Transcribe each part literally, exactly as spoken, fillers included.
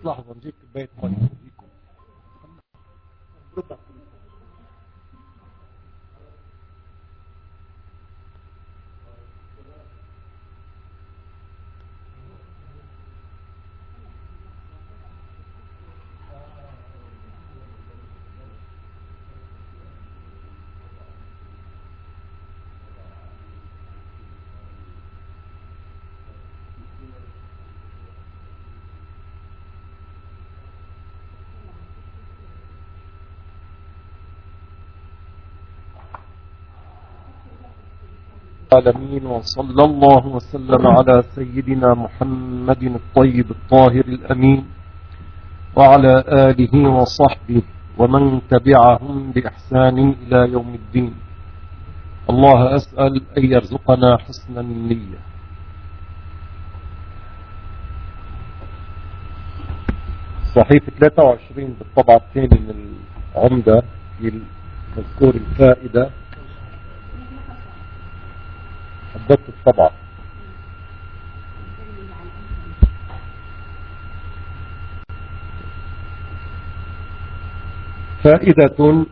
بس لحظة نجيب كوباية مي. العالمين، وصلى الله وسلم على سيدنا محمد الطيب الطاهر الأمين وعلى آله وصحبه ومن تبعهم بإحسان إلى يوم الدين. الله أسأل أن يرزقنا حسن النية. صحيفة ثلاثة وعشرين بالطبعة الثانية من العمدة في مذكور الفائدة. حددت الطبعة. فائدة: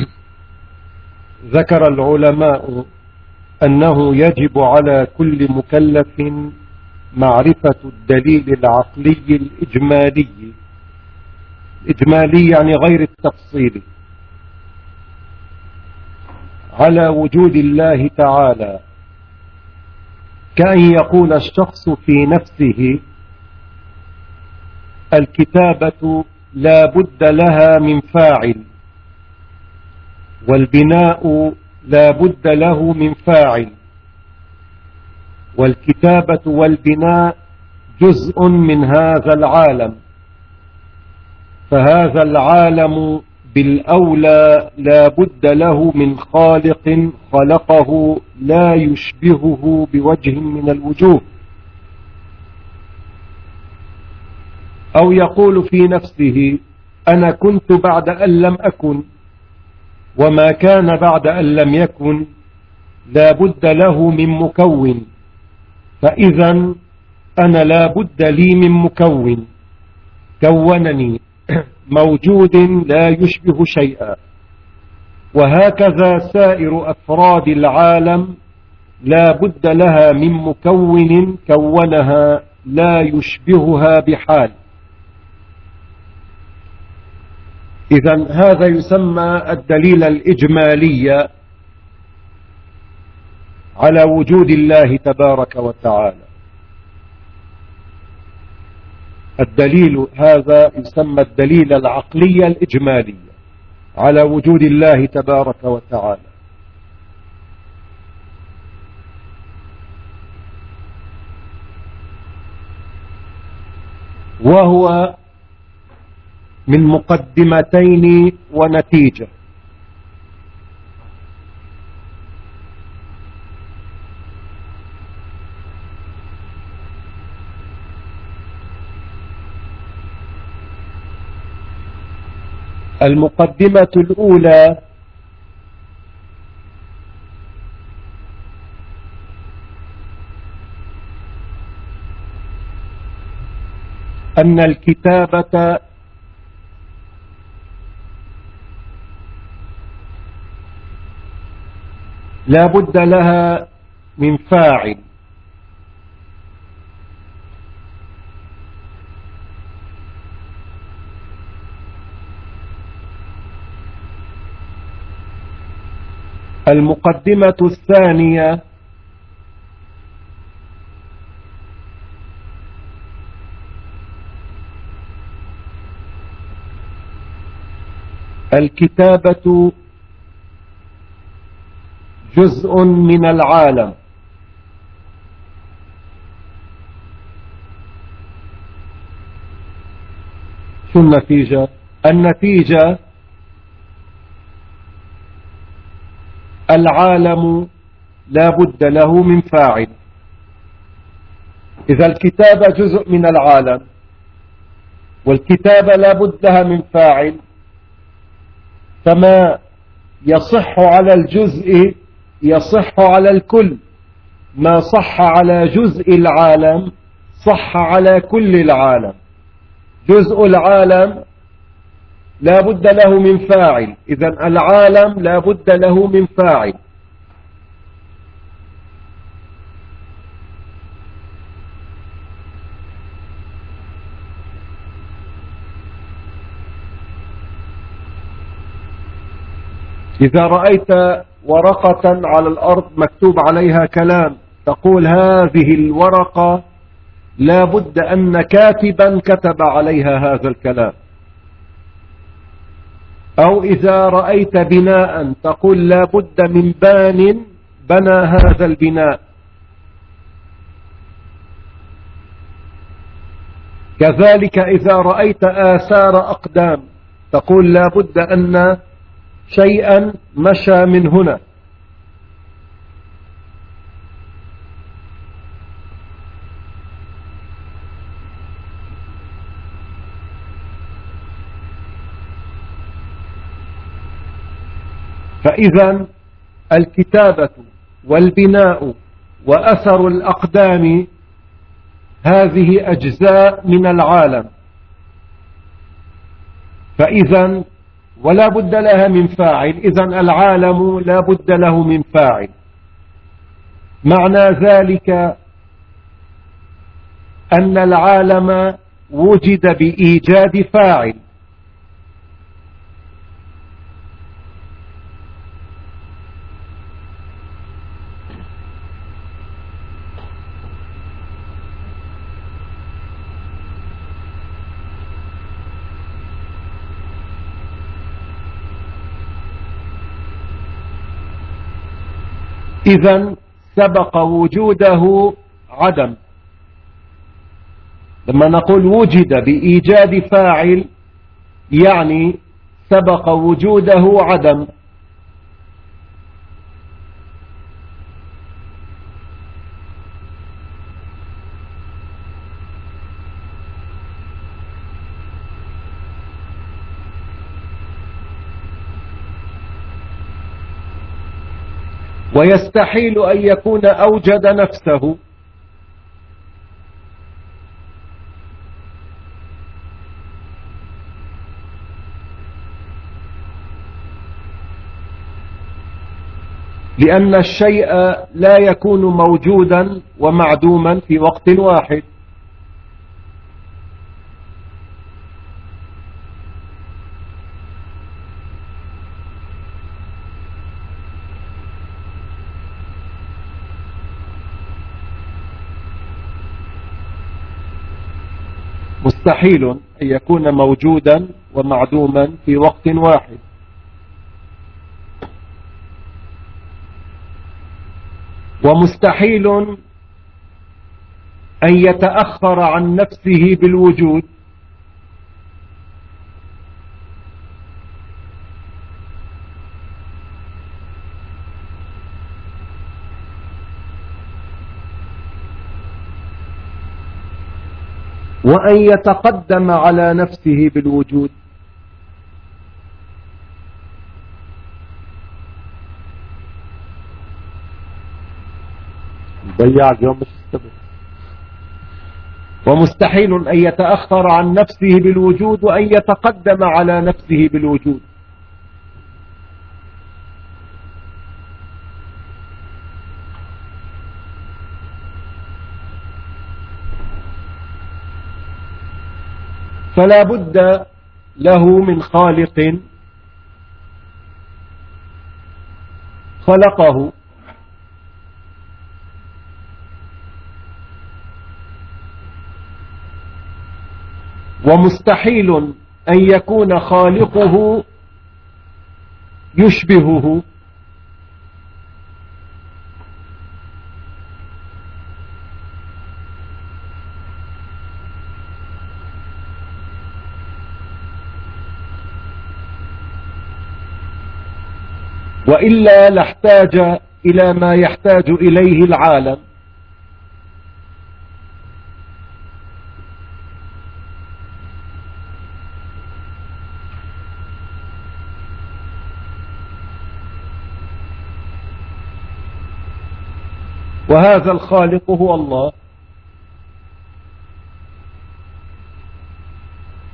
ذكر العلماء أنه يجب على كل مكلف معرفة الدليل العقلي الإجمالي. الإجمالي يعني غير التفصيلي على وجود الله تعالى، كأن يقول الشخص في نفسه: الكتابة لا بد لها من فاعل، والبناء لا بد له من فاعل، والكتابة والبناء جزء من هذا العالم، فهذا العالم بالأولى لا بد له من خالق خلقه لا يشبهه بوجه من الوجوه. أو يقول في نفسه: أنا كنت بعد أن لم أكن، وما كان بعد أن لم يكن لا بد له من مكون، فإذا أنا لا بد لي من مكون كونني موجود لا يشبه شيئا. وهكذا سائر أفراد العالم لا بد لها من مكون كونها لا يشبهها بحال. إذن هذا يسمى الدليل الإجمالي على وجود الله تبارك وتعالى. الدليل هذا يسمى الدليل العقلي الإجمالي على وجود الله تبارك وتعالى. وهو من مقدمتين ونتيجة. المقدمة الأولى: أن الكتابة لا بد لها من فاعل، المقدمة الثانية: الكتابة جزء من العالم، شو النتيجة؟ النتيجة العالم لا بد له من فاعل. إذا الكتابة جزء من العالم والكتابة لا بد لها من فاعل، فما يصح على الجزء يصح على الكل. ما صح على جزء العالم صح على كل العالم. جزء العالم لا بد له من فاعل، إذن العالم لا بد له من فاعل. إذا رأيت ورقة على الأرض مكتوب عليها كلام تقول هذه الورقة لا بد أن كاتبا كتب عليها هذا الكلام. أو إذا رأيت بناء تقول لا بد من بان بنى هذا البناء. كذلك إذا رأيت آثار أقدام تقول لا بد أن شيئا مشى من هنا. فإذا الكتابة والبناء وأثر الأقدام هذه أجزاء من العالم، فإذا ولا بد لها من فاعل، إذا العالم لا بد له من فاعل. معنى ذلك أن العالم وجد بإيجاد فاعل. إذن سبق وجوده عدم. لما نقول وجد بإيجاد فاعل يعني سبق وجوده عدم. ويستحيل أن يكون أوجد نفسه، لأن الشيء لا يكون موجودا ومعدوما في وقت واحد. مستحيل أن يكون موجودا ومعدوما في وقت واحد. ومستحيل أن يتأخر عن نفسه بالوجود، وأن يتقدم على نفسه بالوجود. ضيع اليوم مش السبب. ومستحيل أن يتأخر عن نفسه بالوجود وأن يتقدم على نفسه بالوجود. فلا بد له من خالق خلقه، ومستحيل أن يكون خالقه يشبهه، وإلا لاحتاج إلى ما يحتاج إليه العالم. وهذا الخالق هو الله.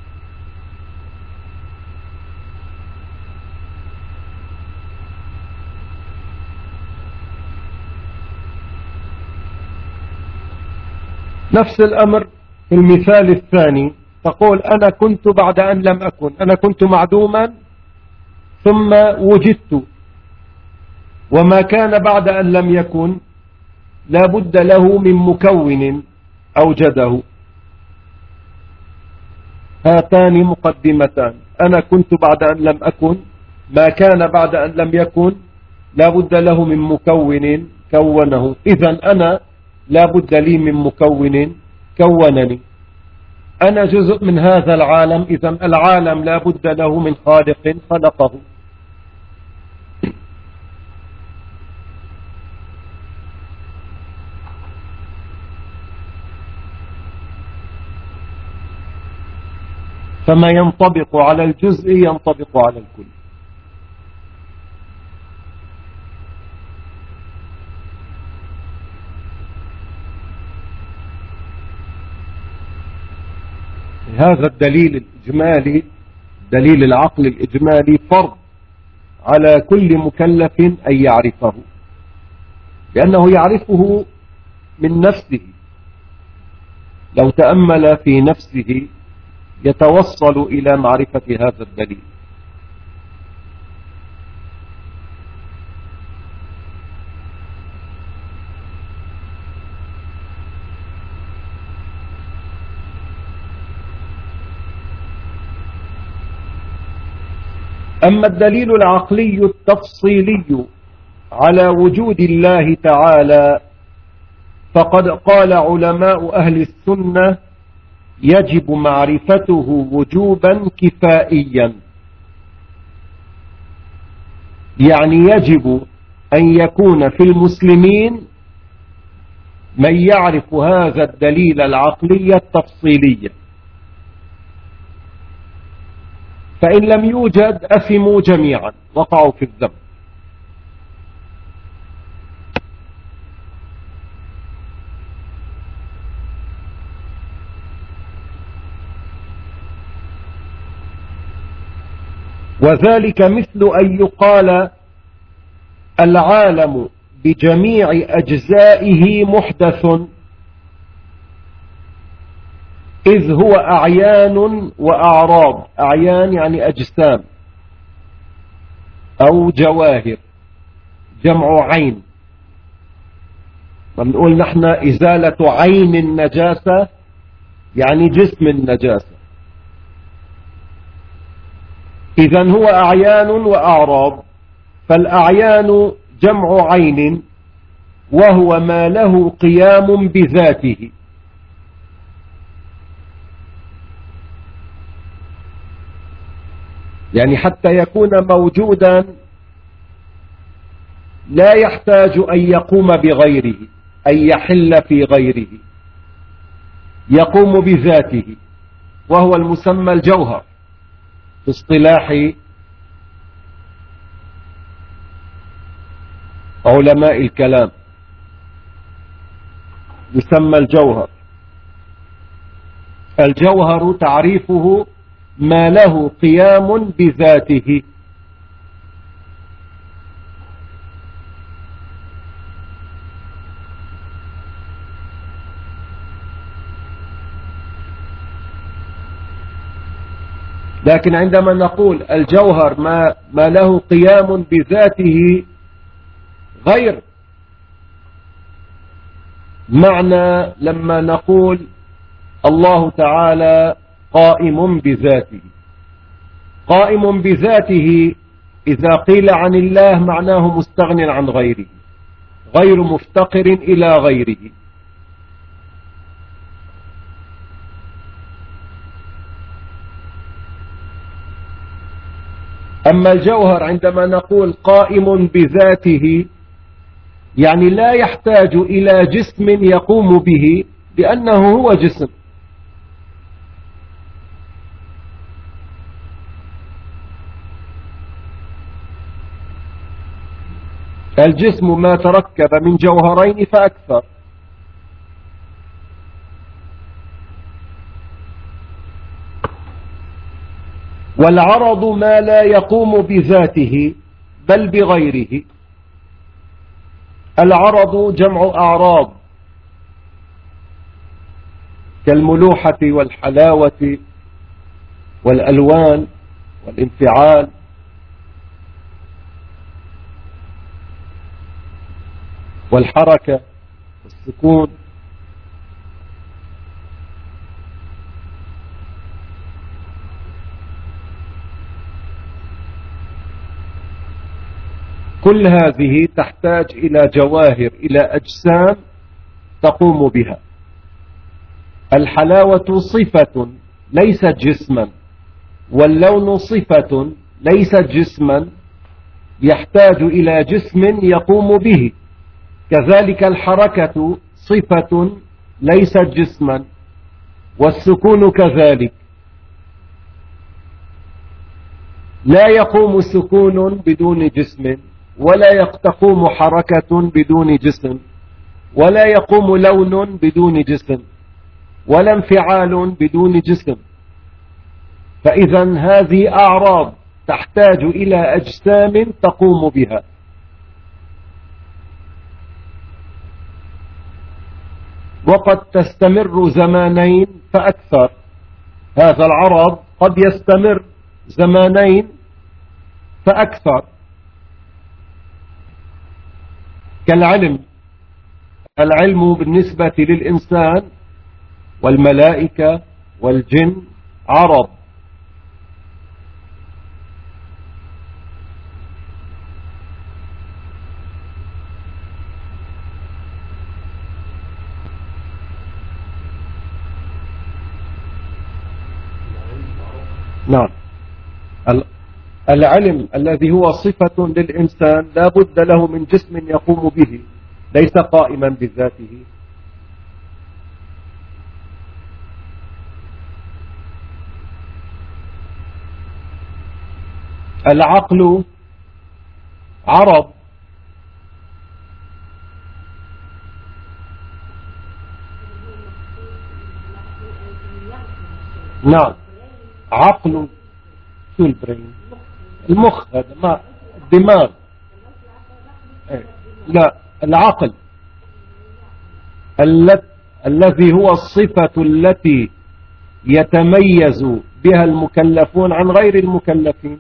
نفس الأمر في المثال الثاني، تقول أنا كنت بعد أن لم أكن، أنا كنت معدوما ثم وجدت، وما كان بعد أن لم يكن لا بد له من مكون أوجده. هاتان مقدمتان، أنا كنت بعد أن لم أكن، ما كان بعد أن لم يكن لا بد له من مكون كونه. إذن أنا لا بد لي من مكون كونني، أنا جزء من هذا العالم، إذن العالم لا بد له من خالق خلقه. فما ينطبق على الجزء ينطبق على الكل. هذا الدليل الإجمالي، دليل العقل الإجمالي، فرض على كل مكلف أن يعرفه، لأنه يعرفه من نفسه، لو تأمل في نفسه يتوصل إلى معرفة هذا الدليل. أما الدليل العقلي التفصيلي على وجود الله تعالى فقد قال علماء أهل السنة يجب معرفته وجوبا كفائيا، يعني يجب أن يكون في المسلمين من يعرف هذا الدليل العقلي التفصيلي، فإن لم يوجد أثموا جميعا، وقعوا في الذنب. وذلك مثل أن يقال العالم بجميع أجزائه محدث، إذ هو أعيان وأعراض. أعيان يعني أجسام أو جواهر، جمع عين. فبنقول نحن إزالة عين النجاسة يعني جسم النجاسة. إذن هو أعيان وأعراض، فالأعيان جمع عين، وهو ما له قيام بذاته، يعني حتى يكون موجودا لا يحتاج أن يقوم بغيره، أن يحل في غيره، يقوم بذاته، وهو المسمى الجوهر في اصطلاح علماء الكلام، يسمى الجوهر. الجوهر تعريفه ما له قيام بذاته. لكن عندما نقول الجوهر ما, ما له قيام بذاته غير معنى لما نقول الله تعالى قائم بذاته. قائم بذاته إذا قيل عن الله معناه مستغن عن غيره، غير مفتقر إلى غيره. أما الجوهر عندما نقول قائم بذاته يعني لا يحتاج إلى جسم يقوم به، لأنه هو جسم. الجسم ما تركب من جوهرين فأكثر. والعرض ما لا يقوم بذاته بل بغيره. العرض جمع أعراض، كالملوحة والحلاوة والألوان والانفعال. والحركة والسكون. كل هذه تحتاج إلى جواهر، إلى أجسام تقوم بها. الحلاوة صفة ليست جسما، واللون صفة ليست جسما، يحتاج إلى جسم يقوم به. كذلك الحركة صفة ليست جسما، والسكون كذلك. لا يقوم سكون بدون جسم، ولا تقوم حركة بدون جسم، ولا يقوم لون بدون جسم، ولا انفعال بدون جسم. فإذا هذه أعراض تحتاج إلى أجسام تقوم بها. وقد تستمر زمانين فأكثر. هذا العرض قد يستمر زمانين فأكثر، كالعلم. العلم بالنسبة للإنسان والملائكة والجن عرض. نعم. العلم الذي هو صفة للإنسان لا بد له من جسم يقوم به، ليس قائما بذاته. العقل عرض. نعم. عقل شو البرين؟ المخ، هذا ما الدماغ. لا، العقل الذي هو الصفة التي يتميز بها المكلفون عن غير المكلفين.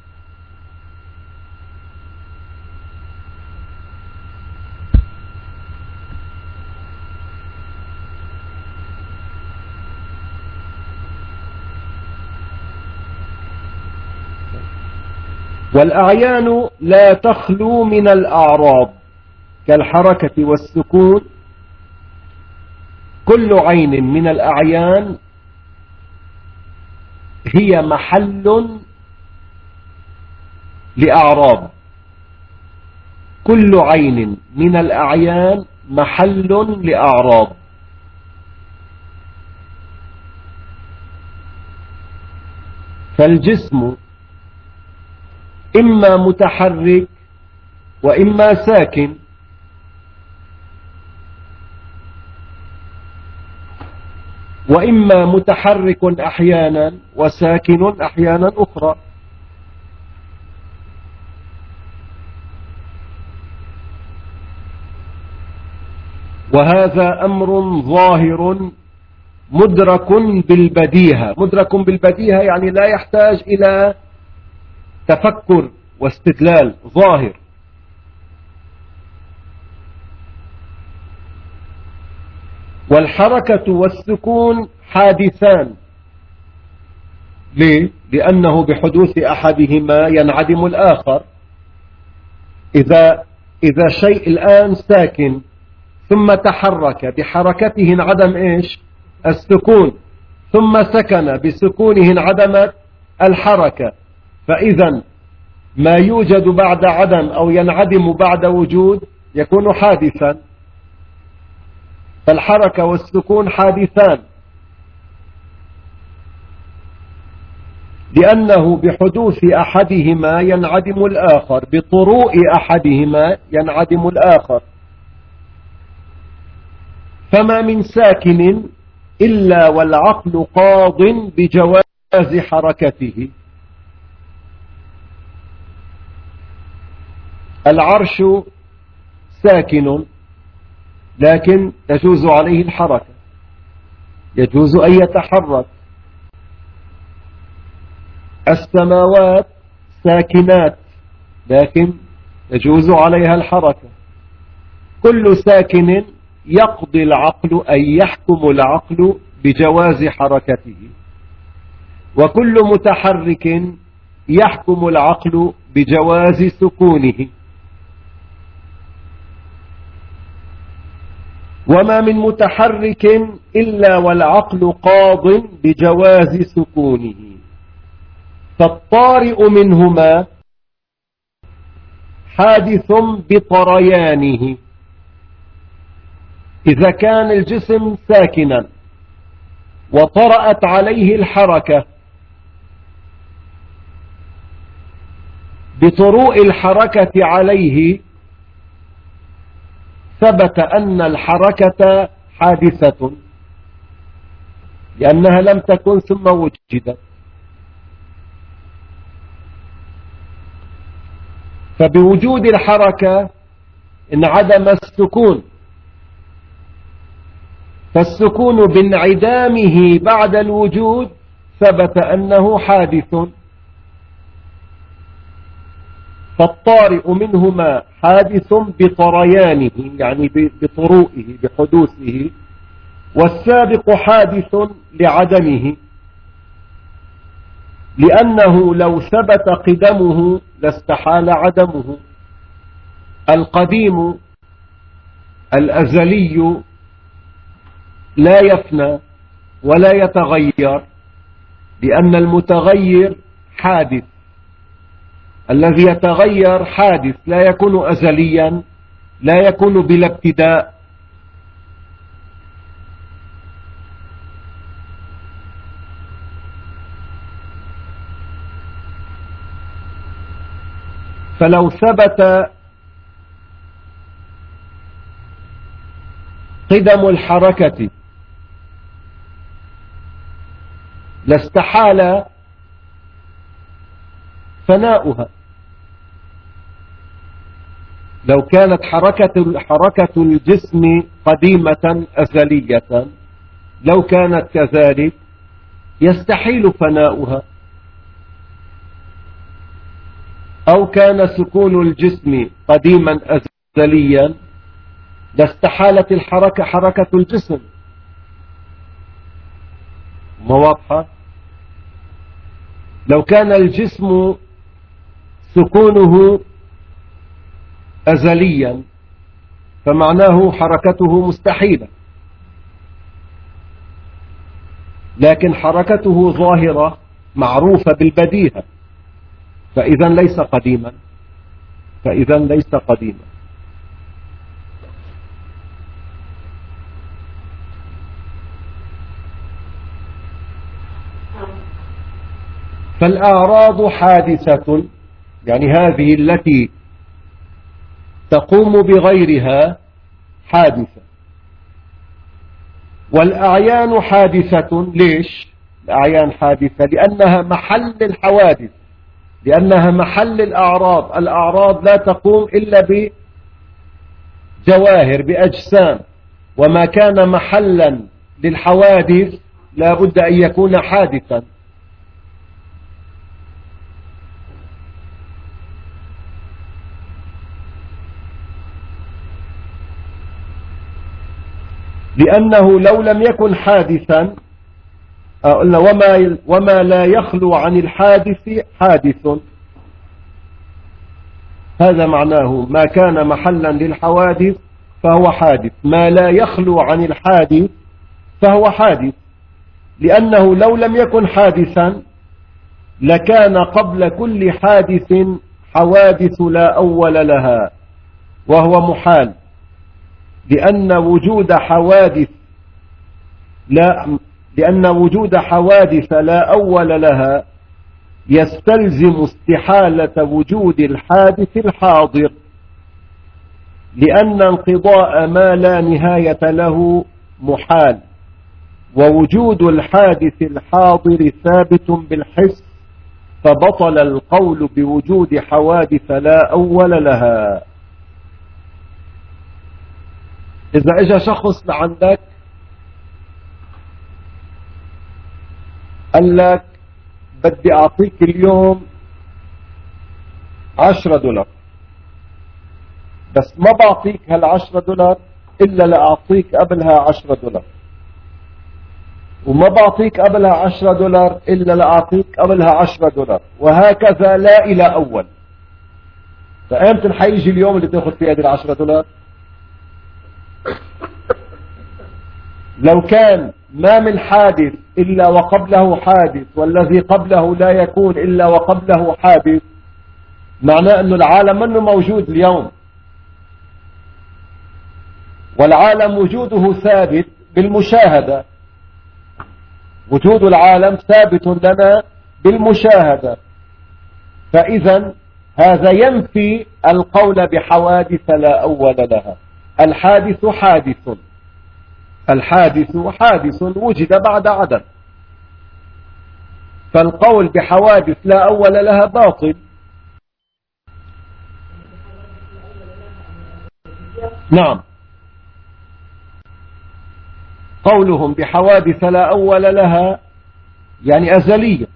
والأعيان لا تخلو من الأعراض كالحركة والسكون. كل عين من الأعيان هي محل لأعراض. كل عين من الأعيان محل لأعراض. فالجسم إما متحرك وإما ساكن. وإما متحرك أحيانا وساكن أحيانا أخرى. وهذا أمر ظاهر مدرك بالبديهة. مدرك بالبديهة يعني لا يحتاج إلى تفكر واستدلال، ظاهر. والحركة والسكون حادثان. ليه؟ لأنه بحدوث أحدهما ينعدم الآخر. إذا إذا شيء الآن ساكن ثم تحرك، بحركته انعدم إيش؟ السكون. ثم سكن، بسكونه انعدمت الحركة. فإذا ما يوجد بعد عدم أو ينعدم بعد وجود يكون حادثا. فالحركة والسكون حادثان، لأنه بحدوث أحدهما ينعدم الآخر، بطروء أحدهما ينعدم الآخر. فما من ساكن إلا والعقل قاض بجواز حركته. العرش ساكن لكن تجوز عليه الحركة. يجوز أن يتحرك. السماوات ساكنات لكن يجوز عليها الحركة. كل ساكن يقضي العقل أي يحكم العقل بجواز حركته، وكل متحرك يحكم العقل بجواز سكونه. وما من متحرك إلا والعقل قاض بجواز سكونه، فالطارئ منهما حادث بطريانه. إذا كان الجسم ساكنا وطرأت عليه الحركة بطروء الحركة عليه ثبت أن الحركة حادثة لأنها لم تكن ثم وجدت. فبوجود الحركة انعدم السكون، فالسكون بانعدامه بعد الوجود ثبت أنه حادث. فالطارئ منهما حادث بطريانه يعني بطروئه بحدوثه، والسابق حادث لعدمه، لأنه لو ثبت قدمه لاستحال عدمه. القديم الأزلي لا يفنى ولا يتغير، لأن المتغير حادث. الذي يتغير حادث، لا يكون أزليا، لا يكون بلا ابتداء. فلو ثبت قدم الحركة لاستحال فناؤها. لو كانت حركة حركة الجسم قديمة أزلية، لو كانت كذلك يستحيل فناؤها. أو كان سكون الجسم قديما أزليا لاستحالت الحركة حركة الجسم. ما واضحة؟ لو كان الجسم سكونه أزليا فمعناه حركته مستحيلة، لكن حركته ظاهرة معروفة بالبديهة، فإذا ليس قديما، فإذا ليس قديما. فالأعراض حادثة، يعني هذه التي تقوم بغيرها حادثة. والأعيان حادثة. ليش الأعيان حادثة؟ لأنها محل الحوادث، لأنها محل الأعراض. الأعراض لا تقوم إلا بجواهر بأجسام، وما كان محلا للحوادث لا بد أن يكون حادثا. لأنه لو لم يكن حادثا وما, وما لا يخلو عن الحادث حادث، هذا معناه ما كان محلا للحوادث فهو حادث، ما لا يخلو عن الحادث فهو حادث. لأنه لو لم يكن حادثا لكان قبل كل حادث حوادث لا أول لها، وهو محال، لأن وجود حوادث لا لأن وجود حوادث لا أول لها يستلزم استحالة وجود الحادث الحاضر، لأن انقضاء ما لا نهاية له محال، ووجود الحادث الحاضر ثابت بالحس، فبطل القول بوجود حوادث لا أول لها. إذا اجى شخص لعندك قال لك بدي أعطيك اليوم عشرة دولار، بس ما بعطيك هالعشرة دولار إلا لأعطيك قبلها عشرة دولار، وما بعطيك قبلها عشرة دولار إلا لأعطيك قبلها عشرة دولار، وهكذا لا إلى أول. فأمتى حيجي اليوم اللي تأخذ فيه هذه العشرة دولار؟ لو كان ما من حادث إلا وقبله حادث، والذي قبله لا يكون إلا وقبله حادث، معناه أنه العالم منه موجود اليوم، والعالم وجوده ثابت بالمشاهدة، وجود العالم ثابت لنا بالمشاهدة. فإذا هذا ينفي القول بحوادث لا أول لها. الحادث حادث، الحادث حادث وجد بعد عدم، فالقول بحوادث لا أول لها باطل. نعم، قولهم بحوادث لا أول لها يعني أزلية،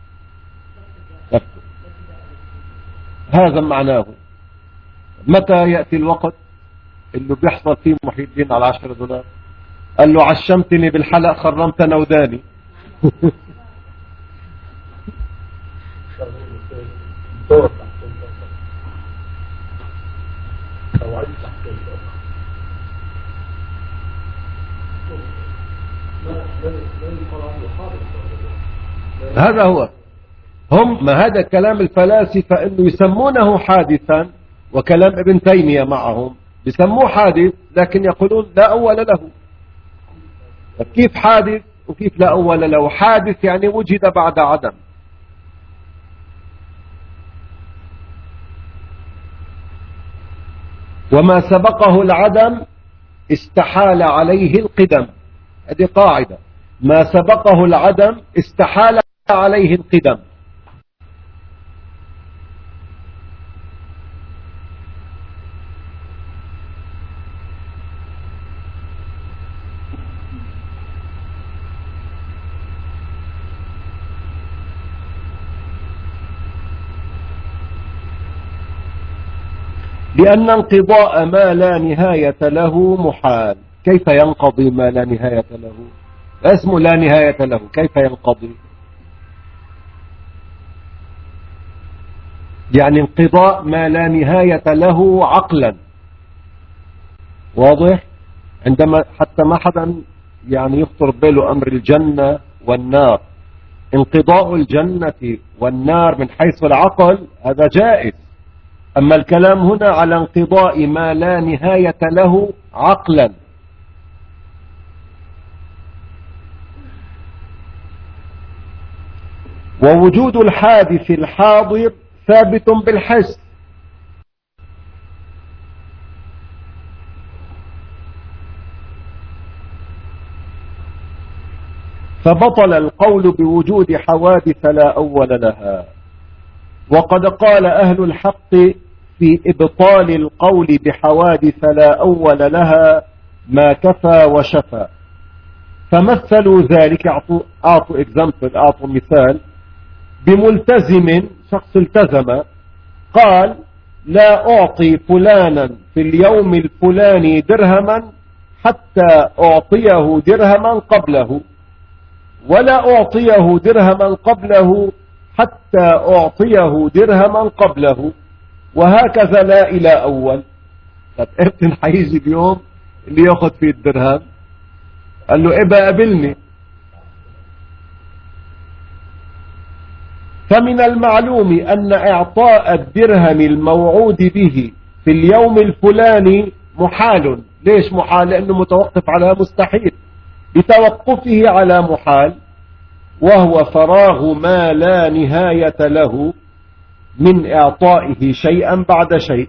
هذا معناه. متى يأتي الوقت اللي بيحصل فيه محي الدين على عشرة دولار؟ قال له عشمتني بالحلق خرمت نوداني. هذا هو، هم ما هذا كلام الفلاسفة انه يسمونه حادثا، وكلام ابن تيمية معهم يسموه حادث، لكن يقولون لا أول له. كيف حادث وكيف لا أول له؟ حادث يعني وجد بعد عدم، وما سبقه العدم استحال عليه القدم. هذه قاعدة، ما سبقه العدم استحال عليه القدم. لأن انقضاء ما لا نهاية له محال. كيف ينقضي ما لا نهاية له؟ اسمه لا نهاية له، كيف ينقضي؟ يعني انقضاء ما لا نهاية له عقلا. واضح؟ عندما حتى ما حدا يعني يخطر باله أمر الجنة والنار، انقضاء الجنة والنار من حيث العقل هذا جائز، أما الكلام هنا على انقضاء ما لا نهاية له عقلا. ووجود الحادث الحاضر ثابت بالحس، فبطل القول بوجود حوادث لا أول لها. وقد قال أهل الحق في إبطال القول بحوادث لا أول لها ما كفى وشفى، فمثلوا ذلك، أعطوا أعطوا إكزامبل، أعطوا مثال بملتزم، شخص التزم، قال لا أعطي فلانا في اليوم الفلاني درهما حتى أعطيه درهما قبله، ولا أعطيه درهما قبله حتى أعطيه درهما قبله، وهكذا لا إلى أول. طب ابن حيجي اليوم اللي ياخذ فيه الدرهم؟ قال له ابا قابلني. فمن المعلوم أن إعطاء الدرهم الموعود به في اليوم الفلاني محال. ليش محال؟ لأنه متوقف على مستحيل، بتوقفه على محال، وهو فراغ ما لا نهاية له من إعطائه شيئا بعد شيء.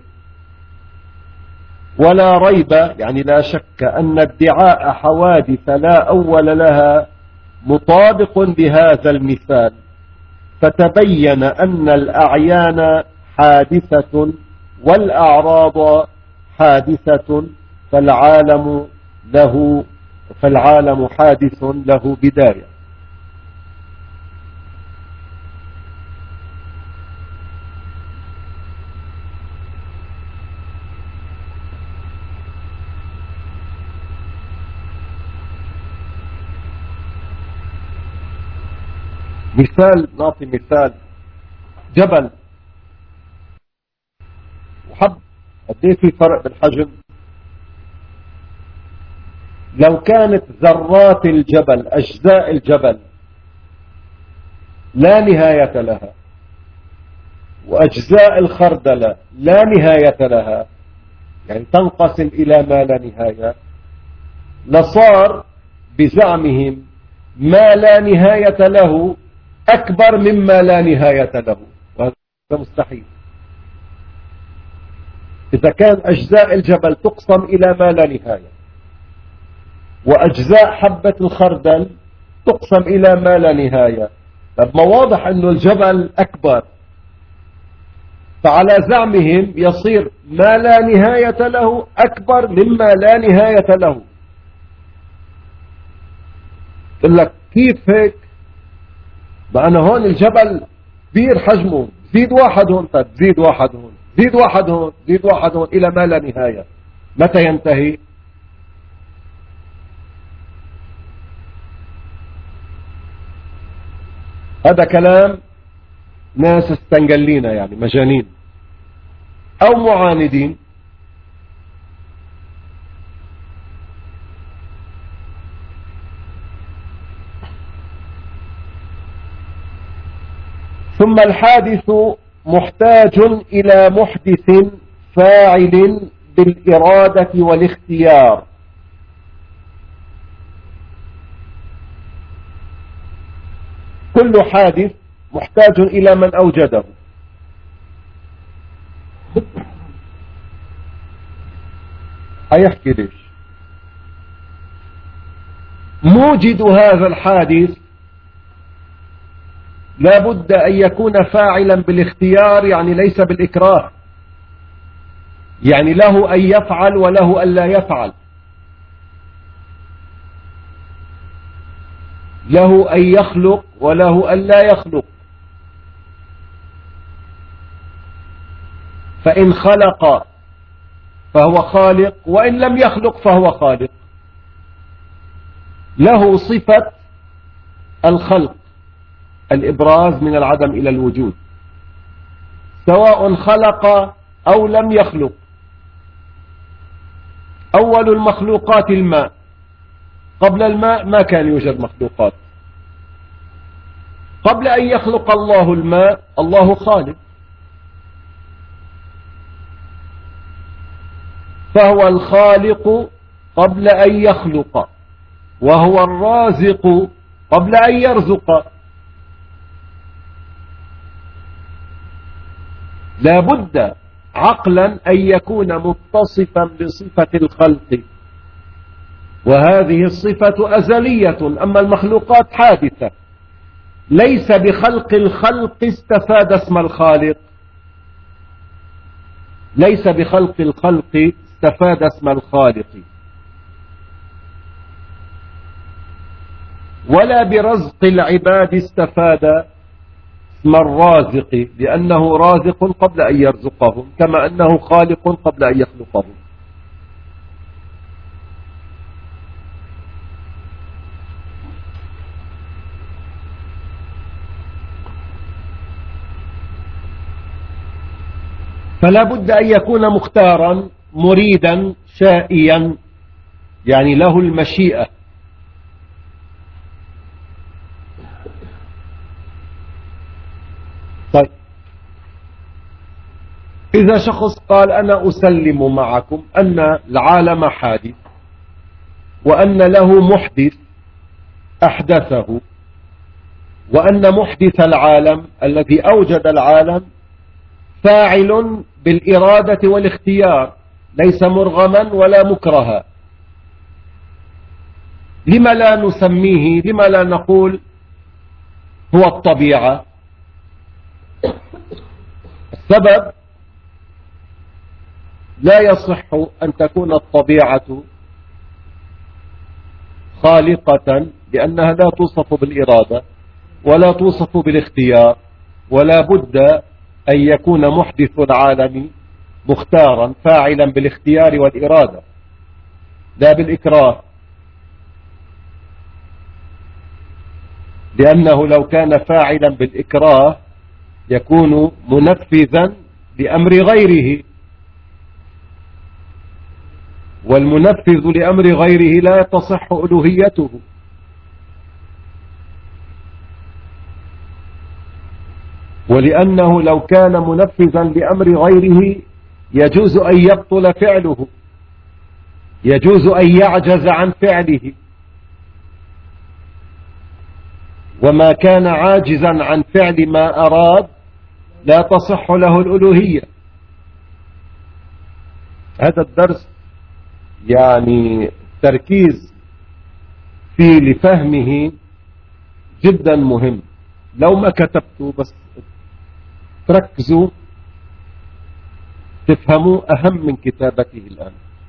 ولا ريب، يعني لا شك، أن ادعاء حوادث لا أول لها مطابق بهذا المثال، فتبين أن الأعيان حادثة والأعراض حادثة، فالعالم له فالعالم حادث له بداية. مثال، نعطي مثال. جبل وحب، قديه في فرق بالحجم؟ لو كانت ذرات الجبل، أجزاء الجبل لا نهاية لها، وأجزاء الخردلة لا نهاية لها، يعني تنقسم إلى ما لا نهاية، لصار بزعمهم ما لا نهاية له أكبر مما لا نهاية له، وهذا مستحيل. إذا كان أجزاء الجبل تقسم إلى ما لا نهاية، وأجزاء حبة الخردل تقسم إلى ما لا نهاية، طب ما واضح أنه الجبل أكبر، فعلى زعمهم يصير ما لا نهاية له أكبر مما لا نهاية له. قل لك كيف هيك؟ ما أنا هون الجبل كبير حجمه، زيد واحد هون، زيد واحد هون، زيد واحد هون، زيد واحد هون إلى ما لا نهاية، متى ينتهي؟ هذا كلام ناس استنقلينا، يعني مجانين أو معاندين. ثم الحادث محتاج إلى محدث فاعل بالإرادة والاختيار. كل حادث محتاج إلى من أوجده. هيحكي ليش. موجد هذا الحادث لا بد أن يكون فاعلا بالاختيار، يعني ليس بالإكراه، يعني له أن يفعل وله أن لا يفعل، له أن يخلق وله أن لا يخلق. فإن خلق فهو خالق، وإن لم يخلق فهو خالق. له صفة الخلق، الإبراز من العدم إلى الوجود، سواء خلق أو لم يخلق. أول المخلوقات الماء، قبل الماء ما كان يوجد مخلوقات. قبل أن يخلق الله الماء الله خالق، فهو الخالق قبل أن يخلق، وهو الرازق قبل أن يرزق. لا بد عقلا أن يكون متصفا بصفة الخلق، وهذه الصفة أزلية. أما المخلوقات حادثة، ليس بخلق الخلق استفاد اسم الخالق، ليس بخلق الخلق استفاد اسم الخالق، ولا برزق العباد استفاد اسم الرازق، لأنه رازق قبل أن يرزقهم، كما أنه خالق قبل أن يخلقهم. فلا بد أن يكون مختارا مريدا شائيا، يعني له المشيئة. طيب، إذا شخص قال أنا أسلم معكم أن العالم حادث، وأن له محدث أحدثه، وأن محدث العالم الذي أوجد العالم فاعل بالإرادة والاختيار، ليس مرغما ولا مكرها، لما لا نسميه، لما لا نقول هو الطبيعة؟ السبب لا يصح أن تكون الطبيعة خالقة، لأنها لا توصف بالإرادة ولا توصف بالاختيار، ولا بد أن يكون محدث العالم مختارا فاعلا بالاختيار والإرادة لا بالإكراه. لأنه لو كان فاعلا بالإكراه يكون منفذا لأمر غيره، والمنفذ لأمر غيره لا تصح ألوهيته. ولأنه لو كان منفذا لأمر غيره يجوز أن يبطل فعله، يجوز أن يعجز عن فعله، وما كان عاجزا عن فعل ما أراد لا تصح له الألوهية. هذا الدرس يعني تركيز فيه لفهمه جدا مهم. لو ما كتبتوا بس تركزوا تفهموا أهم من كتابته الآن.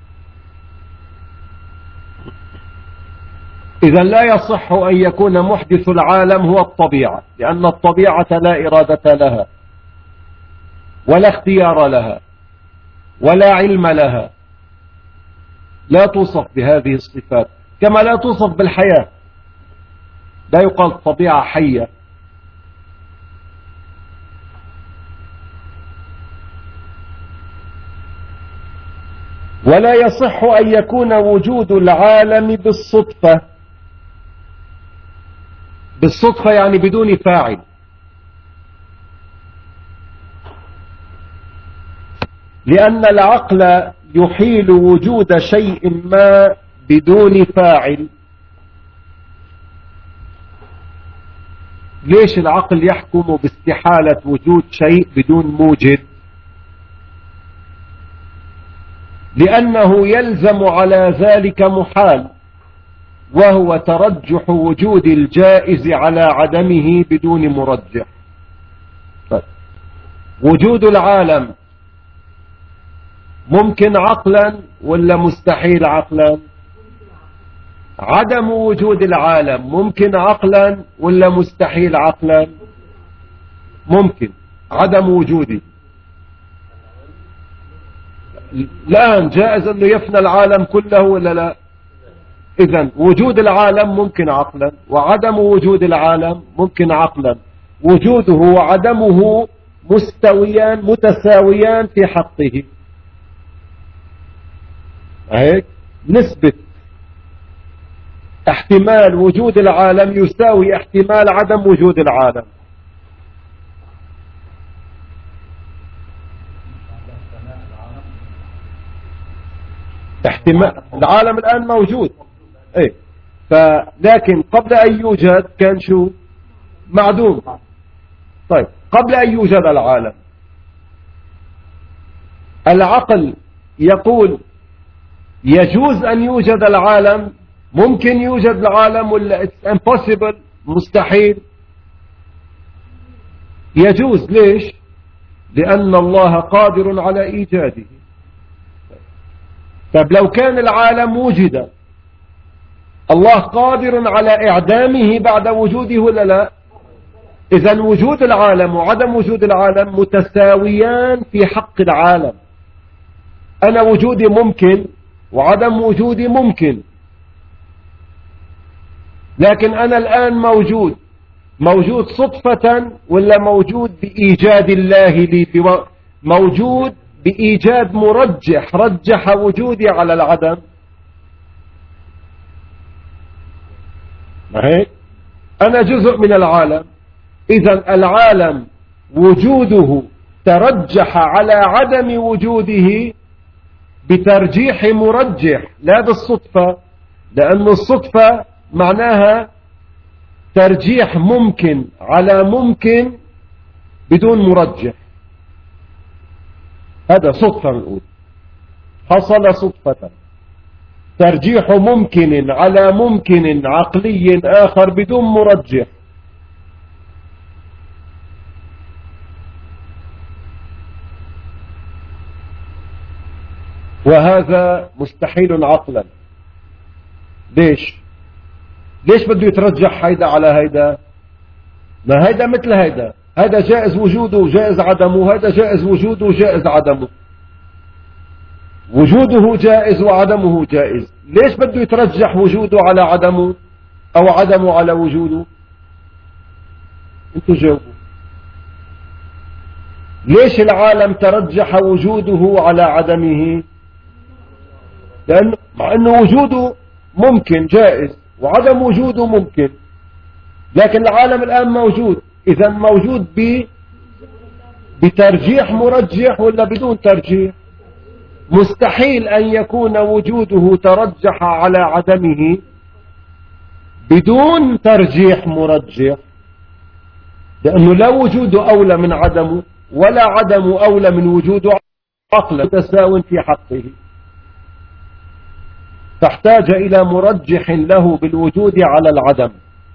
إذا لا يصح أن يكون محدث العالم هو الطبيعة، لأن الطبيعة لا إرادة لها ولا اختيار لها ولا علم لها، لا توصف بهذه الصفات، كما لا توصف بالحياة. لا يقال الطبيعة حية. ولا يصح أن يكون وجود العالم بالصدفة. بالصدفة يعني بدون فاعل، لأن العقل يحيل وجود شيء ما بدون فاعل. ليش العقل يحكم باستحالة وجود شيء بدون موجد؟ لأنه يلزم على ذلك محال، وهو ترجح وجود الجائز على عدمه بدون مرجح. طيب. وجود العالم ممكن عقلا ولا مستحيل عقلا؟ عدم وجود العالم ممكن عقلا ولا مستحيل عقلا؟ ممكن عدم وجوده. الآن جائز أنه يفنى العالم كله ولا لا؟ إذن وجود العالم ممكن عقلا، وعدم وجود العالم ممكن عقلا. وجوده وعدمه مستويان متساويان في حقه. هيك نسبة احتمال وجود العالم يساوي احتمال عدم وجود العالم. احتمال العالم الآن موجود، ايه، فلكن قبل أن يوجد كان شو؟ معدوم. طيب قبل أن يوجد العالم العقل يقول يجوز أن يوجد العالم، ممكن يوجد العالم ولا it's impossible مستحيل؟ يجوز. ليش؟ لأن الله قادر على إيجاده. طب لو كان العالم وجد الله قادر على إعدامه بعد وجوده ولا لا؟ إذن وجود العالم وعدم وجود العالم متساويان في حق العالم. أنا وجودي ممكن وعدم وجودي ممكن، لكن أنا الآن موجود. موجود صدفة ولا موجود بإيجاد الله لي؟ موجود بإيجاد مرجح رجح وجودي على العدم. هيك أنا جزء من العالم، إذا العالم وجوده ترجح على عدم وجوده بترجيح مرجح لا بالصدفة، لأن الصدفة معناها ترجيح ممكن على ممكن بدون مرجح. هذا صدفة نقول، حصل صدفة، ترجيح ممكن على ممكن عقلي آخر بدون مرجح. وهذا مستحيل عقلا. ليش؟ ليش بده يترجح هيدا على هيدا؟ ما هيدا مثل هيدا، هذا جائز وجوده وجائز عدمه، هذا جائز وجوده وجائز عدمه. وجوده جائز وعدمه جائز، ليش بده يترجح وجوده على عدمه أو عدمه على وجوده؟ انتوا جاوبوا. ليش العالم ترجح وجوده على عدمه؟ لأنه مع أنه وجوده ممكن جائز وعدم وجوده ممكن، لكن العالم الآن موجود. إذا موجود ب بترجيح مرجح ولا بدون ترجيح؟ مستحيل أن يكون وجوده ترجح على عدمه بدون ترجيح مرجح، لأنه لا وجوده أولى من عدمه ولا عدمه أولى من وجوده، عقلا متساو في حقه، تحتاج إلى مرجح له بالوجود على العدم،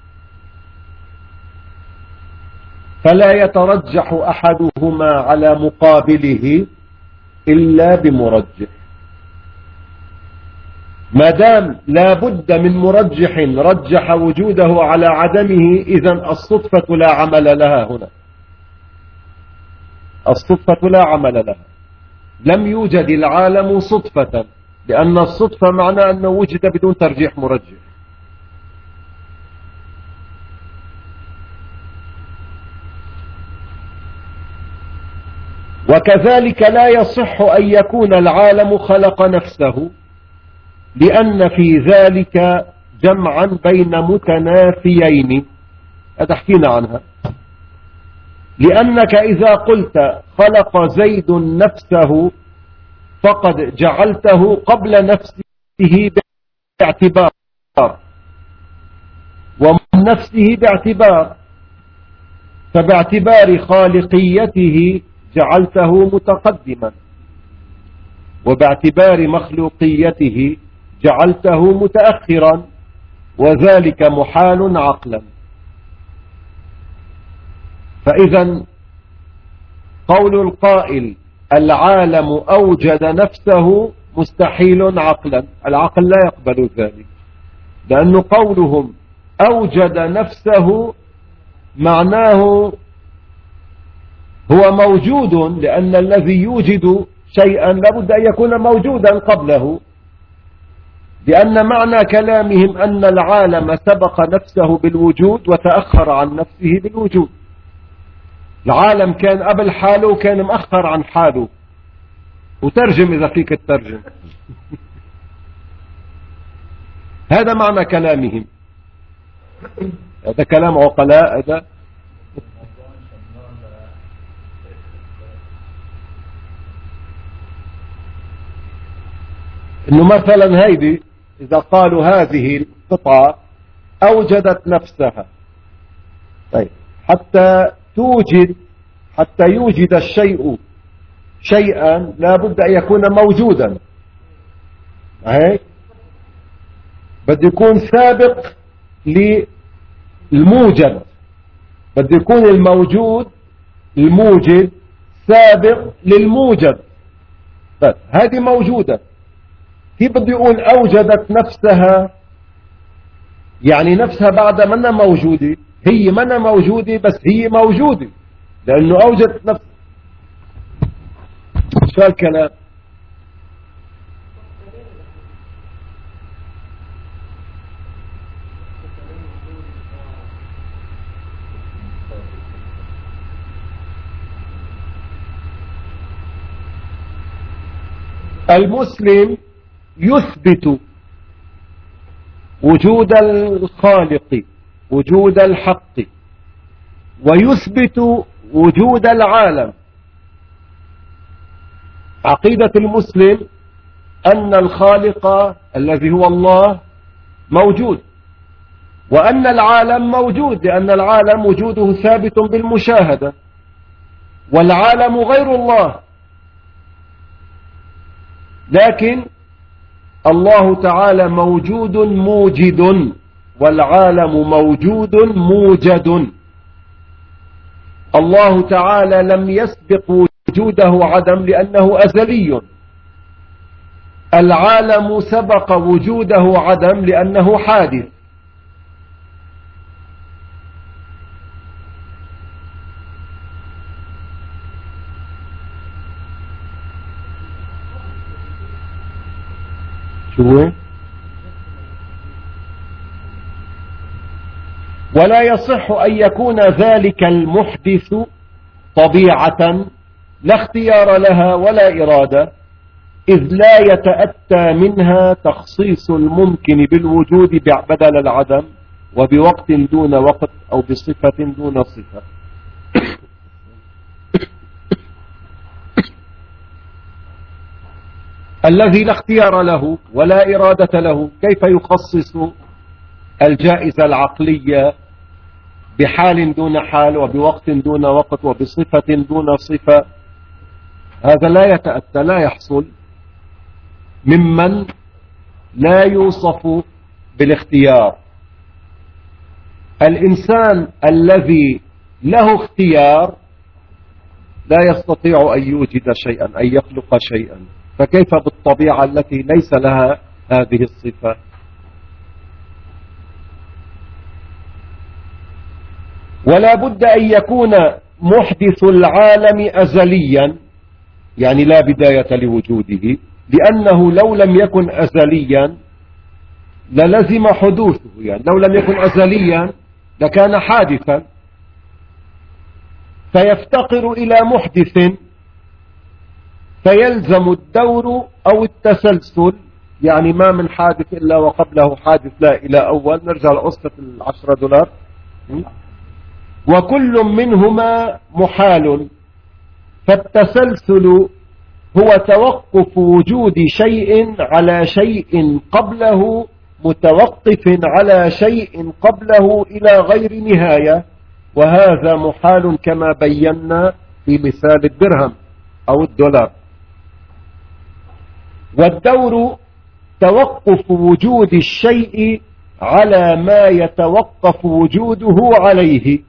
فلا يترجح أحدهما على مقابله إلا بمرجح. ما دام لا بد من مرجح رجح وجوده على عدمه، إذن الصدفة لا عمل لها هنا، الصدفة لا عمل لها. لم يوجد العالم صدفة، لأن الصدفة معناه أنه وجد بدون ترجيح مرجح. وكذلك لا يصح أن يكون العالم خلق نفسه، لأن في ذلك جمعا بين متنافيين، هذا حكينا عنها. لأنك إذا قلت خلق زيد نفسه فقد جعلته قبل نفسه باعتبار، ومن نفسه باعتبار، فباعتبار خالقيته جعلته متقدما، وباعتبار مخلوقيته جعلته متأخرا، وذلك محال عقلا. فإذا قول القائل العالم أوجد نفسه مستحيل عقلا، العقل لا يقبل ذلك، لأن قولهم أوجد نفسه معناه هو موجود، لأن الذي يوجد شيئا لابد أن يكون موجودا قبله، لأن معنى كلامهم أن العالم سبق نفسه بالوجود وتأخر عن نفسه بالوجود. العالم كان قبل حاله وكان مأخر عن حاله، وترجم إذا فيك الترجم. هذا معنى كلامهم، هذا كلام عقلاء هذا. إنه مثلا هيدي إذا قالوا هذه القطعة أوجدت نفسها، طيب حتى توجد، حتى يوجد الشيء شيئا لا بد أن يكون موجودا، هيك بده يكون سابق للموجد، بده يكون الموجود الموجد سابق للموجد. بس هذه موجودة، كيف بده يقول أوجدت نفسها؟ يعني نفسها بعد منا موجودة، هي منا موجودة بس هي موجودة، لأنه أوجدت نفسها. شو الكلام؟ المسلم يثبت وجود الخالق، وجود الحق، ويثبت وجود العالم. عقيدة المسلم أن الخالق الذي هو الله موجود، وأن العالم موجود، لأن العالم وجوده ثابت بالمشاهدة، والعالم غير الله. لكن الله تعالى موجود موجد، والعالم موجود موجد. الله تعالى لم يسبق وجوده عدم لأنه أزلي، العالم سبق وجوده عدم لأنه حادث. ولا يصح أن يكون ذلك المحدث طبيعة لا اختيار لها ولا إرادة، إذ لا يتأتى منها تخصيص الممكن بالوجود بدل العدم، وبوقت دون وقت، أو بصفة دون صفة. الذي لا اختيار له ولا إرادة له كيف يخصص الجائزة العقلية بحال دون حال، وبوقت دون وقت، وبصفة دون صفة؟ هذا لا يتأتى، لا يحصل ممن لا يوصف بالاختيار. الإنسان الذي له اختيار لا يستطيع أن يوجد شيئا، أن يخلق شيئا، فكيف بالطبيعة التي ليس لها هذه الصفة؟ ولا بد أن يكون محدث العالم أزليا، يعني لا بداية لوجوده، لأنه لو لم يكن أزليا للزم حدوثه، يعني لو لم يكن أزليا لكان حادثا، فيفتقر إلى محدث، فيلزم الدور أو التسلسل، يعني ما من حادث إلا وقبله حادث لا إلى أول. نرجع لقصة العشرة دولار. وكل منهما محال، فالتسلسل هو توقف وجود شيء على شيء قبله، متوقف على شيء قبله إلى غير نهاية، وهذا محال كما بينا في مثال الدرهم أو الدولار. والدور توقف وجود الشيء على ما يتوقف وجوده عليه،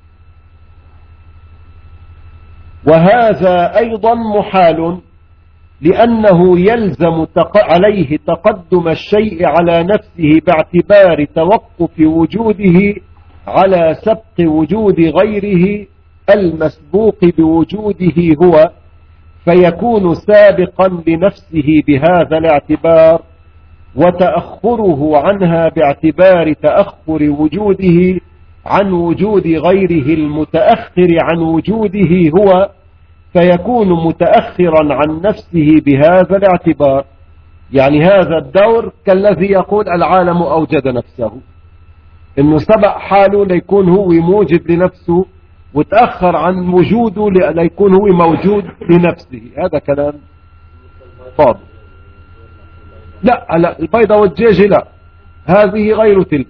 وهذا أيضا محال، لأنه يلزم عليه تقدم الشيء على نفسه باعتبار توقف وجوده على سبق وجود غيره المسبوق بوجوده هو، فيكون سابقا لنفسه بهذا الاعتبار، وتأخره عنها باعتبار تأخر وجوده عن وجود غيره المتأخر عن وجوده هو، فيكون متأخرا عن نفسه بهذا الاعتبار. يعني هذا الدور كالذي يقول العالم أوجد نفسه، إنه سبق حاله ليكون هو موجد لنفسه، وتأخر عن وجوده ليكون هو موجود لنفسه. هذا كلام فاضي. لا لا، البيضة والدجاجة لا، هذه غير تلك،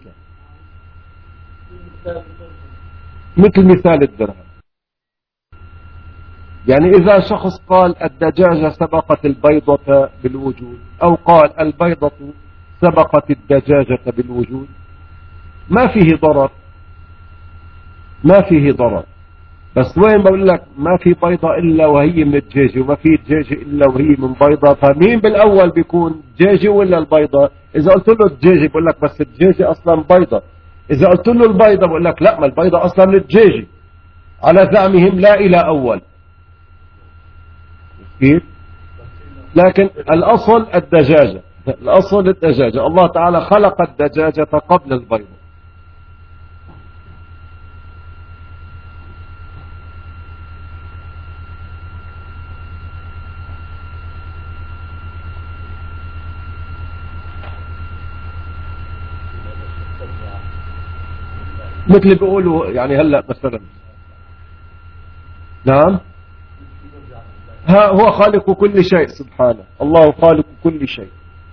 مثل مثال الدرهم. يعني إذا شخص قال الدجاجة سبقت البيضة بالوجود، أو قال البيضة سبقت الدجاجة بالوجود، ما فيه ضرر، ما فيه ضرر. بس وين بقول لك ما في بيضة إلا وهي من الدجاجة، وما في دجاجة إلا وهي من بيضة، فمين بالأول بيكون دجاجة ولا البيضة؟ إذا قلت له الدجاجة بقول لك بس الدجاجة أصلا بيضة. إذا قلت له البيضة بقول لك لا، ما البيضة أصلا من الدجاجة، على زعمهم لا إلى أول. كيف؟ لكن الأصل الدجاجة، الأصل الدجاجة. الله تعالى خلق الدجاجة قبل البيضة. مثل بيقولوا يعني هلأ مثلا، نعم، ها هو خالق كل شيء سبحانه، الله خالق كل شيء.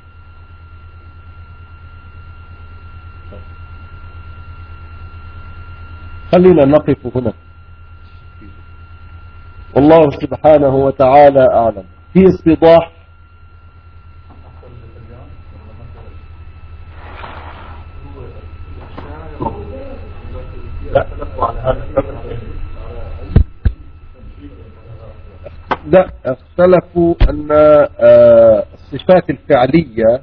خلينا نقف هنا، والله سبحانه وتعالى أعلم. في استيضاح لا، اختلفوا أن الصفات الفعلية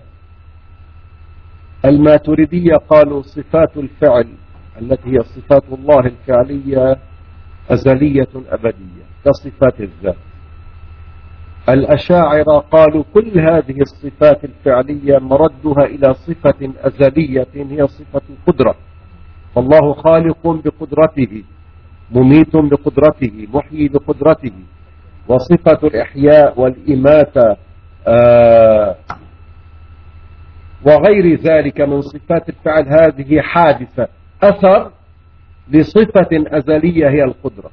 الماتريدية قالوا صفات الفعل التي هي صفات الله الفعلية أزلية أبدية كصفات الذات. الأشاعرة قالوا كل هذه الصفات الفعلية مردها إلى صفة أزلية هي صفة القدرة، فالله خالق بقدرته، مميت بقدرته، محيي بقدرته، وصفة الإحياء والإماتة آه وغير ذلك من صفات الفعل هذه حادثة أثر لصفة أزلية هي القدرة.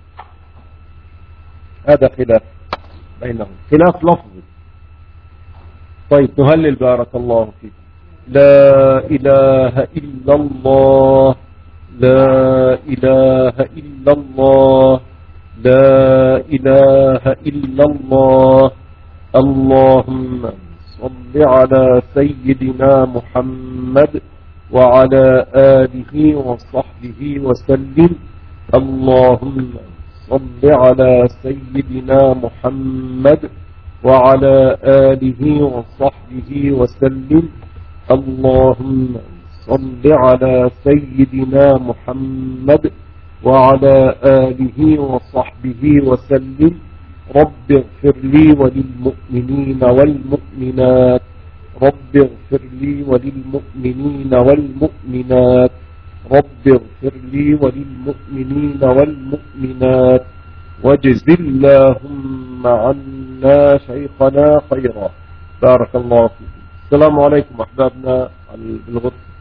هذا خلاف بينهم، خلاف لفظي. طيب نهلل بارك الله فيك. لا إله إلا الله، لا إله إلا الله، لا إله إلا الله. اللهم صل على سيدنا محمد وعلى آله وصحبه وسلم. اللهم صل على سيدنا محمد وعلى آله وصحبه وسلم. اللهم صل على سيدنا محمد وعلى آله وصحبه وسلم. رب اغفر لي وللمؤمنين والمؤمنات، رب اغفر لي وللمؤمنين والمؤمنات، رب اغفر لي وللمؤمنين والمؤمنات. واجز اللهم عنا شيخنا خيرا. بارك الله فيكم. السلام عليكم أحبابنا بالغرفة.